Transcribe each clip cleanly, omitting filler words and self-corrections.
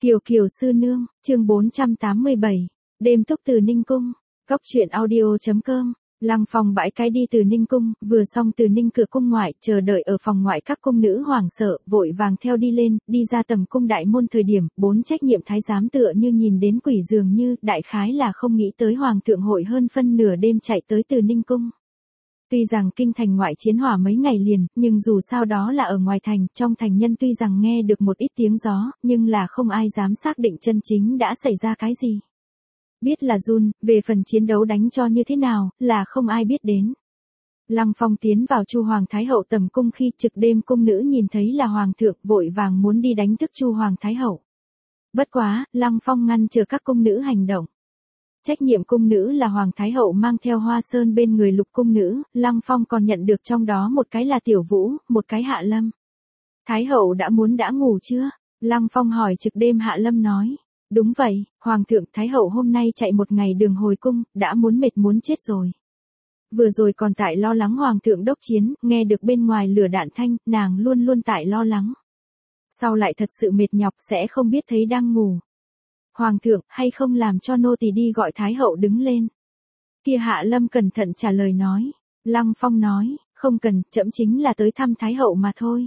Kiều Kiều sư nương, chương 487, đêm túc từ Ninh Cung, Cóc truyện audio.com. Lăng Phong bãi cái đi từ Ninh Cung, vừa xong từ Ninh cửa cung ngoại, chờ đợi ở phòng ngoại các cung nữ hoảng sợ, vội vàng theo đi lên, đi ra tầm cung đại môn thời điểm, 4 trách nhiệm thái giám tựa như nhìn đến quỷ dường như, đại khái là không nghĩ tới hoàng thượng hội hơn phân nửa đêm chạy tới từ Ninh Cung. Tuy rằng kinh thành ngoại chiến hỏa mấy ngày liền, nhưng dù sao đó là ở ngoài thành, trong thành nhân tuy rằng nghe được một ít tiếng gió, nhưng là không ai dám xác định chân chính đã xảy ra cái gì. Biết là run, về phần chiến đấu đánh cho như thế nào, là không ai biết đến. Lăng Phong tiến vào Chu Hoàng Thái Hậu tầm cung khi trực đêm cung nữ nhìn thấy là Hoàng thượng vội vàng muốn đi đánh thức Chu Hoàng Thái Hậu. Bất quá, Lăng Phong ngăn chờ các cung nữ hành động. Trách nhiệm cung nữ là Hoàng Thái Hậu mang theo Hoa Sơn bên người Lục cung nữ, Lăng Phong còn nhận được trong đó một cái là Tiểu Vũ, một cái Hạ Lâm. Thái Hậu đã ngủ chưa? Lăng Phong hỏi trực đêm Hạ Lâm nói. Đúng vậy, Hoàng thượng Thái Hậu hôm nay chạy một ngày đường hồi cung, đã muốn mệt muốn chết rồi. Vừa rồi còn tại lo lắng Hoàng thượng đốc chiến, nghe được bên ngoài lửa đạn thanh, nàng luôn luôn tại lo lắng. Sau lại thật sự mệt nhọc sẽ không biết thấy đang ngủ. Hoàng thượng, hay không làm cho nô tỳ đi gọi Thái Hậu đứng lên. Kia Hạ Lâm cẩn thận trả lời nói. Lăng Phong nói, không cần, trẫm chính là tới thăm Thái Hậu mà thôi.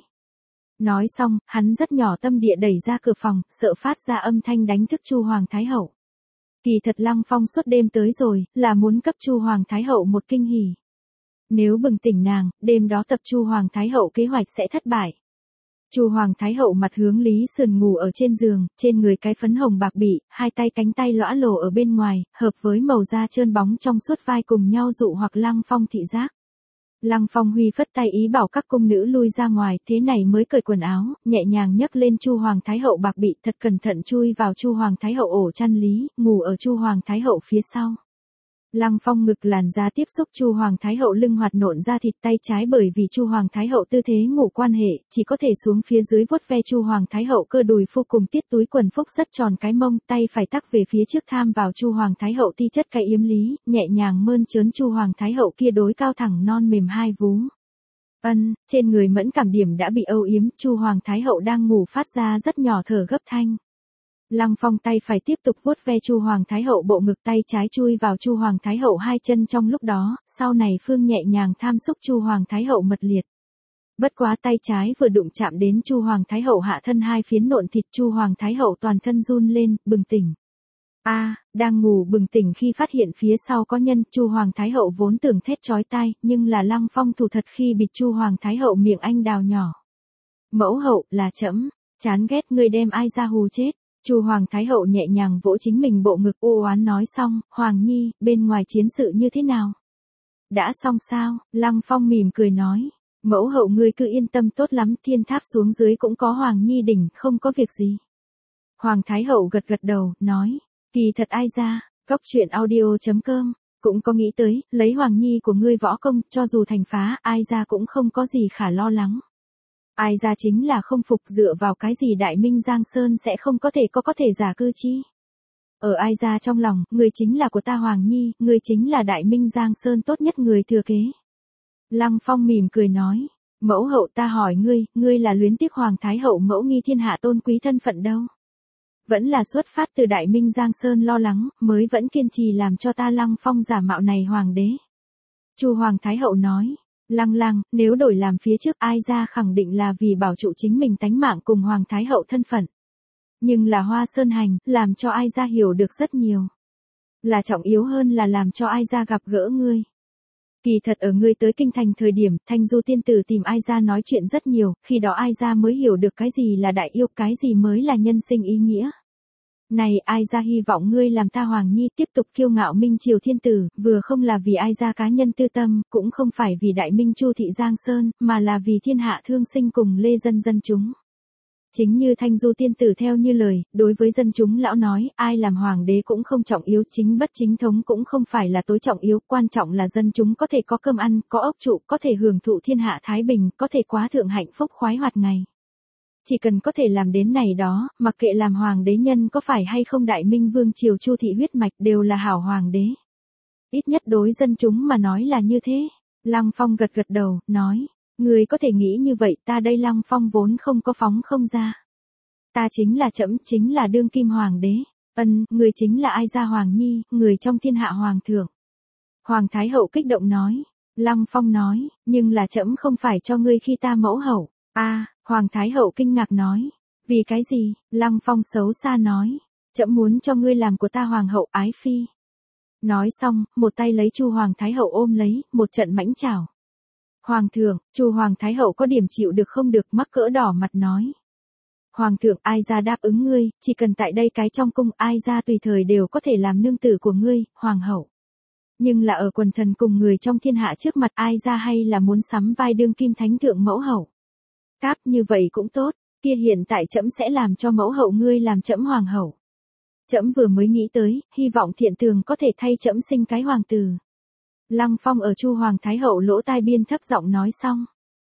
Nói xong, hắn rất nhỏ tâm địa đẩy ra cửa phòng, sợ phát ra âm thanh đánh thức Chu Hoàng Thái Hậu. Kỳ thật Lăng Phong suốt đêm tới rồi, là muốn cấp Chu Hoàng Thái Hậu một kinh hỉ. Nếu bừng tỉnh nàng, đêm đó tập Chu Hoàng Thái Hậu kế hoạch sẽ thất bại. Chu Hoàng Thái Hậu mặt hướng Lý Sườn ngủ ở trên giường, trên người cái phấn hồng bạc bị, hai tay cánh tay lõa lồ ở bên ngoài, hợp với màu da trơn bóng trong suốt vai cùng nhau dụ hoặc Lăng Phong thị giác. Lăng Phong huy phất tay ý bảo các cung nữ lui ra ngoài, thế này mới cởi quần áo, nhẹ nhàng nhấc lên Chu Hoàng Thái Hậu bạc bị, thật cẩn thận chui vào Chu Hoàng Thái Hậu ổ chăn lý, ngủ ở Chu Hoàng Thái Hậu phía sau. Lăng Phong ngực làn da tiếp xúc Chu Hoàng Thái Hậu lưng hoạt nộn ra thịt, tay trái bởi vì Chu Hoàng Thái Hậu tư thế ngủ quan hệ, chỉ có thể xuống phía dưới vuốt ve Chu Hoàng Thái Hậu cơ đùi phu cùng tiết túi quần phúc rất tròn cái mông, tay phải tắc về phía trước tham vào Chu Hoàng Thái Hậu ti chất cái yếm lý, nhẹ nhàng mơn trớn Chu Hoàng Thái Hậu kia đối cao thẳng non mềm hai vú. Trên người mẫn cảm điểm đã bị âu yếm, Chu Hoàng Thái Hậu đang ngủ phát ra rất nhỏ thở gấp thanh. Lăng Phong tay phải tiếp tục vuốt ve Chu Hoàng Thái Hậu bộ ngực, tay trái chui vào Chu Hoàng Thái Hậu hai chân trong lúc đó, sau này phương nhẹ nhàng tham xúc Chu Hoàng Thái Hậu mật liệt. Bất quá tay trái vừa đụng chạm đến Chu Hoàng Thái Hậu hạ thân hai phiến nộn thịt, Chu Hoàng Thái Hậu toàn thân run lên, bừng tỉnh. Đang ngủ bừng tỉnh khi phát hiện phía sau có nhân, Chu Hoàng Thái Hậu vốn tưởng thét chói tai, nhưng là Lăng Phong thủ thật khi bịt Chu Hoàng Thái Hậu miệng anh đào nhỏ. Mẫu hậu, là trẫm, chán ghét ngươi đem ai ra hù chết. Chu Hoàng Thái Hậu nhẹ nhàng vỗ chính mình bộ ngực, u oán nói xong, Hoàng Nhi, bên ngoài chiến sự như thế nào? Đã xong sao? Lăng Phong mỉm cười nói, mẫu hậu ngươi cứ yên tâm tốt lắm, thiên tháp xuống dưới cũng có Hoàng Nhi đỉnh, không có việc gì. Hoàng Thái Hậu gật gật đầu, nói, kỳ thật ai ra, Cóc truyện audio.com, cũng có nghĩ tới, lấy Hoàng Nhi của ngươi võ công, cho dù thành phá, ai ra cũng không có gì khả lo lắng. Ai ra chính là không phục, dựa vào cái gì Đại Minh Giang Sơn sẽ không có thể giả cư chi. Ở ai ra trong lòng, người chính là của ta Hoàng Nhi, người chính là Đại Minh Giang Sơn tốt nhất người thừa kế. Lăng Phong mỉm cười nói, mẫu hậu ta hỏi ngươi là luyến tiếc Hoàng Thái Hậu mẫu nghi thiên hạ tôn quý thân phận đâu? Vẫn là xuất phát từ Đại Minh Giang Sơn lo lắng, mới vẫn kiên trì làm cho ta Lăng Phong giả mạo này hoàng đế. Chu Hoàng Thái Hậu nói, Lăng, nếu đổi làm phía trước ai ra khẳng định là vì bảo trụ chính mình tánh mạng cùng Hoàng Thái Hậu thân phận. Nhưng là Hoa Sơn hành, làm cho ai ra hiểu được rất nhiều. Là trọng yếu hơn là làm cho ai ra gặp gỡ ngươi. Kỳ thật ở ngươi tới kinh thành thời điểm, Thanh Du tiên tử tìm ai ra nói chuyện rất nhiều, khi đó ai ra mới hiểu được cái gì là đại yêu, cái gì mới là nhân sinh ý nghĩa. Này ai ra hy vọng ngươi làm ta Hoàng Nhi tiếp tục kiêu ngạo Minh Triều thiên tử, vừa không là vì ai ra cá nhân tư tâm, cũng không phải vì Đại Minh Chu thị Giang Sơn, mà là vì thiên hạ thương sinh cùng lê dân chúng. Chính như Thanh Du tiên tử theo như lời, đối với dân chúng lão nói, ai làm hoàng đế cũng không trọng yếu, chính bất chính thống cũng không phải là tối trọng yếu, quan trọng là dân chúng có thể có cơm ăn, có ốc trụ, có thể hưởng thụ thiên hạ thái bình, có thể quá thượng hạnh phúc khoái hoạt ngày. Chỉ cần có thể làm đến này đó, mặc kệ làm hoàng đế nhân có phải hay không Đại Minh Vương triều Chu thị huyết mạch đều là hảo hoàng đế. Ít nhất đối dân chúng mà nói là như thế. Lăng Phong gật gật đầu, nói, người có thể nghĩ như vậy, ta đây Lăng Phong vốn không có phóng không ra. Ta chính là đương kim hoàng đế. Người chính là Ai Gia Hoàng Nhi, người trong thiên hạ hoàng thượng. Hoàng Thái Hậu kích động nói. Lăng Phong nói, nhưng là trẫm không phải cho ngươi khi ta mẫu hậu. Hoàng Thái Hậu kinh ngạc nói. Vì cái gì? Lăng Phong xấu xa nói. Trẫm muốn cho ngươi làm của ta hoàng hậu ái phi. Nói xong, một tay lấy Chu Hoàng Thái Hậu ôm lấy, một trận mãnh chảo. Hoàng thượng, Chu Hoàng Thái Hậu có điểm chịu được không được, mắc cỡ đỏ mặt nói. Hoàng thượng, Ai Gia đáp ứng ngươi, chỉ cần tại đây cái trong cung, Ai Gia tùy thời đều có thể làm nương tử của ngươi, hoàng hậu. Nhưng là ở quần thần cùng người trong thiên hạ trước mặt, Ai Gia hay là muốn sắm vai đương kim thánh thượng mẫu hậu. Cáp, như vậy cũng tốt, kia hiện tại trẫm sẽ làm cho mẫu hậu ngươi làm trẫm hoàng hậu. Trẫm vừa mới nghĩ tới, hy vọng Thiện Tường có thể thay trẫm sinh cái hoàng tử. Lăng Phong ở Chu Hoàng Thái Hậu lỗ tai biên thấp giọng nói xong.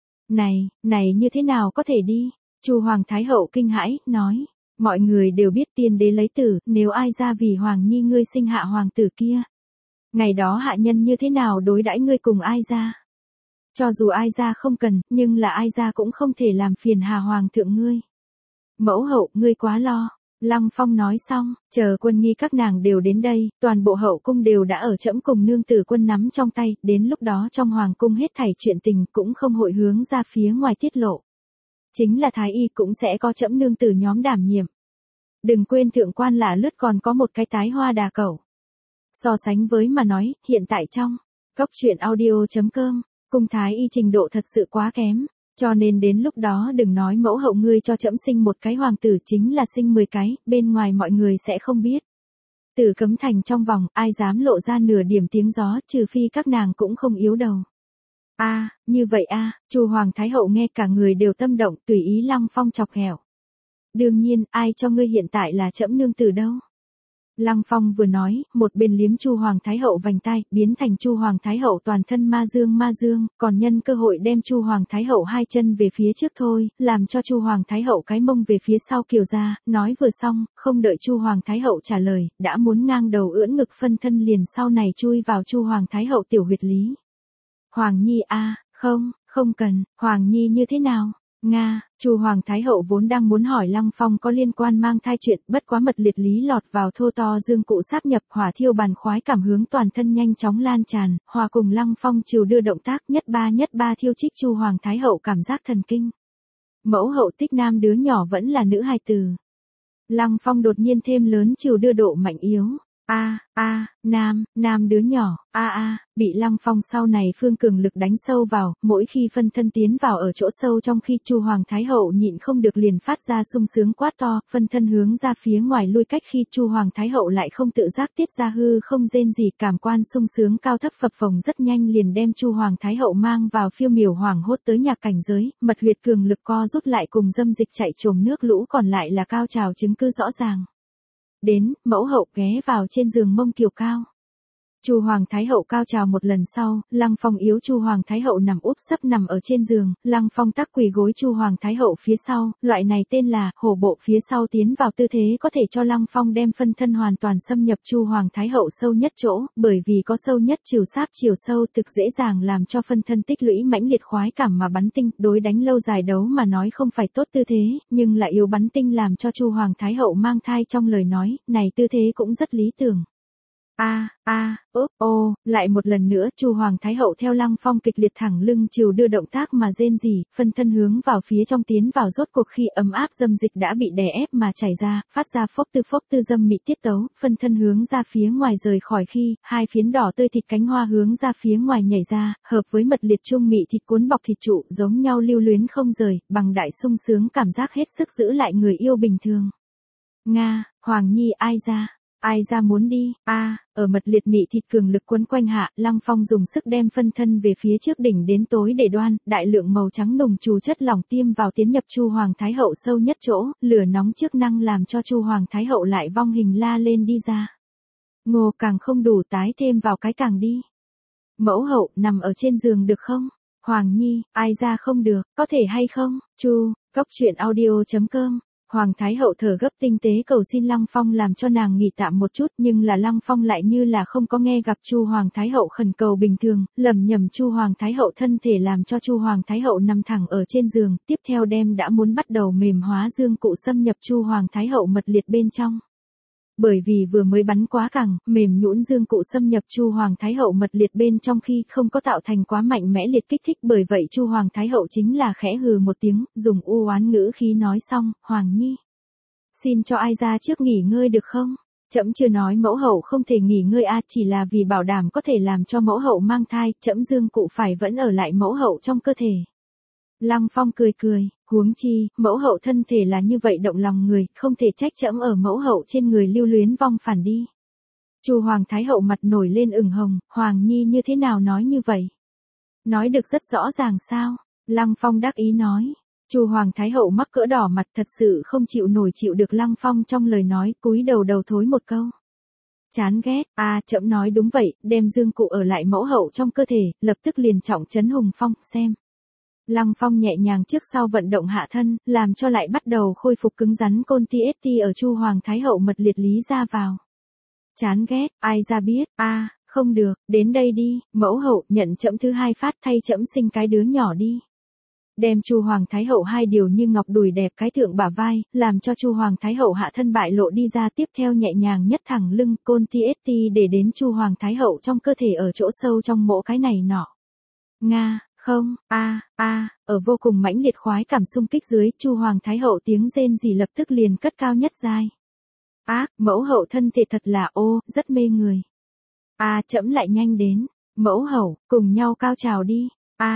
Này như thế nào có thể đi? Chu Hoàng Thái Hậu kinh hãi, nói. Mọi người đều biết tiên đế lấy tử, nếu Ai Gia vì Hoàng Nhi ngươi sinh hạ hoàng tử kia. Ngày đó hạ nhân như thế nào đối đãi ngươi cùng Ai Gia? Cho dù Ai Gia không cần, nhưng là Ai Gia cũng không thể làm phiền hà hoàng thượng ngươi. Mẫu hậu, ngươi quá lo. Lăng Phong nói xong, chờ Quân Nghi các nàng đều đến đây, toàn bộ hậu cung đều đã ở trẫm cùng nương tử quân nắm trong tay, đến lúc đó trong hoàng cung hết thảy chuyện tình cũng không hội hướng ra phía ngoài tiết lộ. Chính là thái y cũng sẽ có trẫm nương tử nhóm đảm nhiệm. Đừng quên thượng quan là lướt còn có một cái tái hoa đà cẩu. So sánh với mà nói, hiện tại trong Cốc Truyện Audio.com, cung thái y trình độ thật sự quá kém. Cho nên đến lúc đó đừng nói mẫu hậu ngươi cho trẫm sinh một cái hoàng tử, chính là sinh 10 cái, bên ngoài mọi người sẽ không biết. Tử cấm thành trong vòng, ai dám lộ ra nửa điểm tiếng gió, trừ phi các nàng cũng không yếu đầu. Như vậy Chu Hoàng Thái Hậu nghe cả người đều tâm động, tùy ý Lăng Phong chọc ghẹo. Đương nhiên, ai cho ngươi hiện tại là trẫm nương tử đâu? Lăng Phong vừa nói, một bên liếm Chu Hoàng Thái Hậu vành tai, biến thành Chu Hoàng Thái Hậu toàn thân ma dương, còn nhân cơ hội đem Chu Hoàng Thái Hậu hai chân về phía trước thôi, làm cho Chu Hoàng Thái Hậu cái mông về phía sau kiều ra, nói vừa xong, không đợi Chu Hoàng Thái Hậu trả lời, đã muốn ngang đầu ưỡn ngực phân thân liền sau này chui vào Chu Hoàng Thái Hậu tiểu huyệt lý. Hoàng Nhi không cần, Hoàng Nhi như thế nào? Chu Hoàng Thái Hậu vốn đang muốn hỏi Lăng Phong có liên quan mang thai chuyện, bất quá mật liệt lý lọt vào thô to dương cụ sáp nhập, hỏa thiêu bàn khoái cảm hướng toàn thân nhanh chóng lan tràn, hòa cùng Lăng Phong chiều đưa động tác nhất ba thiêu trích Chu Hoàng Thái Hậu cảm giác thần kinh. Mẫu hậu tích nam đứa nhỏ vẫn là nữ hài tử. Lăng Phong đột nhiên thêm lớn chiều đưa độ mạnh yếu. Nam đứa nhỏ, bị Lăng Phong sau này phương cường lực đánh sâu vào, mỗi khi phân thân tiến vào ở chỗ sâu trong khi Chu Hoàng Thái Hậu nhịn không được liền phát ra sung sướng quát to, phân thân hướng ra phía ngoài lui cách khi Chu Hoàng Thái Hậu lại không tự giác tiết ra hư không rên gì, cảm quan sung sướng cao thấp phập phồng rất nhanh liền đem Chu Hoàng Thái Hậu mang vào phiêu miểu hoàng hốt tới nhạc cảnh giới, mật huyệt cường lực co rút lại cùng dâm dịch chạy trồm nước lũ còn lại là cao trào chứng cứ rõ ràng. Đến, mẫu hậu ghé vào trên giường mông kiều cao. Chu Hoàng Thái Hậu cao trào một lần sau, Lăng Phong yếu Chu Hoàng Thái Hậu nằm úp sấp nằm ở trên giường, Lăng Phong tắc quỳ gối Chu Hoàng Thái Hậu phía sau, loại này tên là hổ bộ phía sau tiến vào tư thế có thể cho Lăng Phong đem phân thân hoàn toàn xâm nhập Chu Hoàng Thái Hậu sâu nhất chỗ, bởi vì có sâu nhất chiều sáp chiều sâu thực dễ dàng làm cho phân thân tích lũy mãnh liệt khoái cảm mà bắn tinh, đối đánh lâu dài đấu mà nói không phải tốt tư thế, nhưng lại yếu bắn tinh làm cho Chu Hoàng Thái Hậu mang thai trong lời nói, này tư thế cũng rất lý tưởng. Lại một lần nữa, Chu Hoàng Thái Hậu theo Lăng Phong kịch liệt thẳng lưng chiều đưa động tác mà rên rỉ, phân thân hướng vào phía trong tiến vào rốt cuộc khi ấm áp dâm dịch đã bị đè ép mà chảy ra, phát ra phốc tư dâm mị tiết tấu, phân thân hướng ra phía ngoài rời khỏi khi, hai phiến đỏ tươi thịt cánh hoa hướng ra phía ngoài nhảy ra, hợp với mật liệt trung mị thịt cuốn bọc thịt trụ, giống nhau lưu luyến không rời, bằng đại sung sướng cảm giác hết sức giữ lại người yêu bình thường. Hoàng Nhi Ai ra muốn đi, ở mật liệt mị thịt cường lực quấn quanh hạ, Lăng Phong dùng sức đem phân thân về phía trước đỉnh đến tối để đoan, đại lượng màu trắng nùng trù chất lỏng tiêm vào tiến nhập Chu Hoàng Thái Hậu sâu nhất chỗ, lửa nóng chức năng làm cho Chu Hoàng Thái Hậu lại vong hình la lên đi ra. Ngô càng không đủ tái thêm vào cái càng đi. Mẫu hậu nằm ở trên giường được không? Hoàng Nhi, Ai ra không được, có thể hay không? Chu, Cốc Truyện Audio.com Hoàng Thái Hậu thở gấp tinh tế cầu xin Lăng Phong làm cho nàng nghỉ tạm một chút, nhưng là Lăng Phong lại như là không có nghe gặp Chu Hoàng Thái Hậu khẩn cầu bình thường, lầm nhầm Chu Hoàng Thái Hậu thân thể làm cho Chu Hoàng Thái Hậu nằm thẳng ở trên giường, tiếp theo đem đã muốn bắt đầu mềm hóa dương cụ xâm nhập Chu Hoàng Thái Hậu mật liệt bên trong. Bởi vì vừa mới bắn quá cẳng, mềm nhũn dương cụ xâm nhập Chu Hoàng Thái Hậu mật liệt bên trong khi không có tạo thành quá mạnh mẽ liệt kích thích, bởi vậy Chu Hoàng Thái Hậu chính là khẽ hừ một tiếng, dùng u oán ngữ khí nói xong, Hoàng Nhi. Xin cho ai ra trước nghỉ ngơi được không? Trẫm chưa nói mẫu hậu không thể nghỉ ngơi chỉ là vì bảo đảm có thể làm cho mẫu hậu mang thai, trẫm dương cụ phải vẫn ở lại mẫu hậu trong cơ thể. Lăng Phong cười cười, huống chi, mẫu hậu thân thể là như vậy động lòng người, không thể trách trẫm ở mẫu hậu trên người lưu luyến vong phản đi. Chu Hoàng Thái Hậu mặt nổi lên ửng hồng, Hoàng Nhi như thế nào nói như vậy? Nói được rất rõ ràng sao? Lăng Phong đắc ý nói. Chu Hoàng Thái Hậu mắc cỡ đỏ mặt thật sự không chịu nổi chịu được Lăng Phong trong lời nói, cúi đầu thối một câu. Chán ghét, trẫm nói đúng vậy, đem dương cụ ở lại mẫu hậu trong cơ thể, lập tức liền trọng trấn hùng phong, xem. Lăng Phong nhẹ nhàng trước sau vận động hạ thân, làm cho lại bắt đầu khôi phục cứng rắn côn ti ở Chu Hoàng Thái Hậu mật liệt lý ra vào. Chán ghét, ai ra biết, không được, đến đây đi, mẫu hậu, nhận trẫm thứ hai phát thay trẫm sinh cái đứa nhỏ đi. Đem Chu Hoàng Thái Hậu hai điều như ngọc đùi đẹp cái thượng bả vai, làm cho Chu Hoàng Thái Hậu hạ thân bại lộ đi ra, tiếp theo nhẹ nhàng nhất thẳng lưng, côn ti để đến Chu Hoàng Thái Hậu trong cơ thể ở chỗ sâu trong mỗ cái này nọ. Nga, không, ở vô cùng mãnh liệt khoái cảm xung kích dưới, Chu Hoàng Thái Hậu tiếng rên rỉ lập tức liền cất cao nhất giai. Mẫu hậu thân thể thật là rất mê người. Trẫm lại nhanh đến, mẫu hậu, cùng nhau cao trào đi.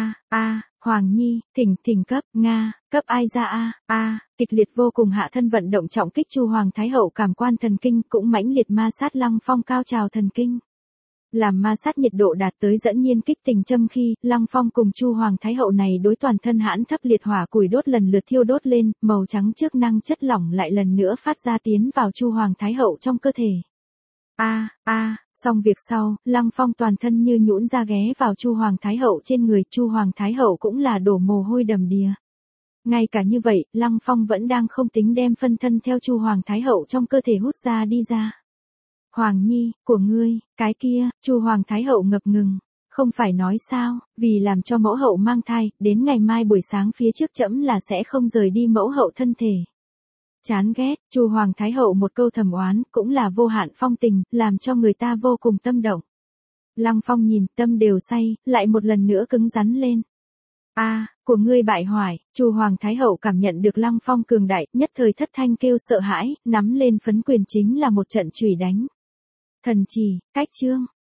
Hoàng Nhi, thỉnh cấp, Nga, cấp ai ra kịch liệt vô cùng hạ thân vận động trọng kích Chu Hoàng Thái Hậu cảm quan thần kinh, cũng mãnh liệt ma sát Lăng Phong cao trào thần kinh. Làm ma sát nhiệt độ đạt tới dẫn nhiên kích tình châm khi, Lăng Phong cùng Chu Hoàng Thái Hậu này đối toàn thân hãn thấp liệt hỏa củi đốt lần lượt thiêu đốt lên, màu trắng trước năng chất lỏng lại lần nữa phát ra tiến vào Chu Hoàng Thái Hậu trong cơ thể. Xong việc sau, Lăng Phong toàn thân như nhũn ra ghé vào Chu Hoàng Thái Hậu trên người, Chu Hoàng Thái Hậu cũng là đổ mồ hôi đầm đìa. Ngay cả như vậy, Lăng Phong vẫn đang không tính đem phân thân theo Chu Hoàng Thái Hậu trong cơ thể hút ra đi ra. Hoàng Nhi, của ngươi, cái kia, Chu Hoàng Thái Hậu ngập ngừng. Không phải nói sao, vì làm cho mẫu hậu mang thai, đến ngày mai buổi sáng phía trước trẫm là sẽ không rời đi mẫu hậu thân thể. Chán ghét, Chu Hoàng Thái Hậu một câu thầm oán, cũng là vô hạn phong tình, làm cho người ta vô cùng tâm động. Lăng Phong nhìn, tâm đều say, lại một lần nữa cứng rắn lên. Của ngươi bại hoại, Chu Hoàng Thái Hậu cảm nhận được Lăng Phong cường đại, nhất thời thất thanh kêu sợ hãi, nắm lên phấn quyền chính là một trận chùy đánh. Thần chỉ, cách chương.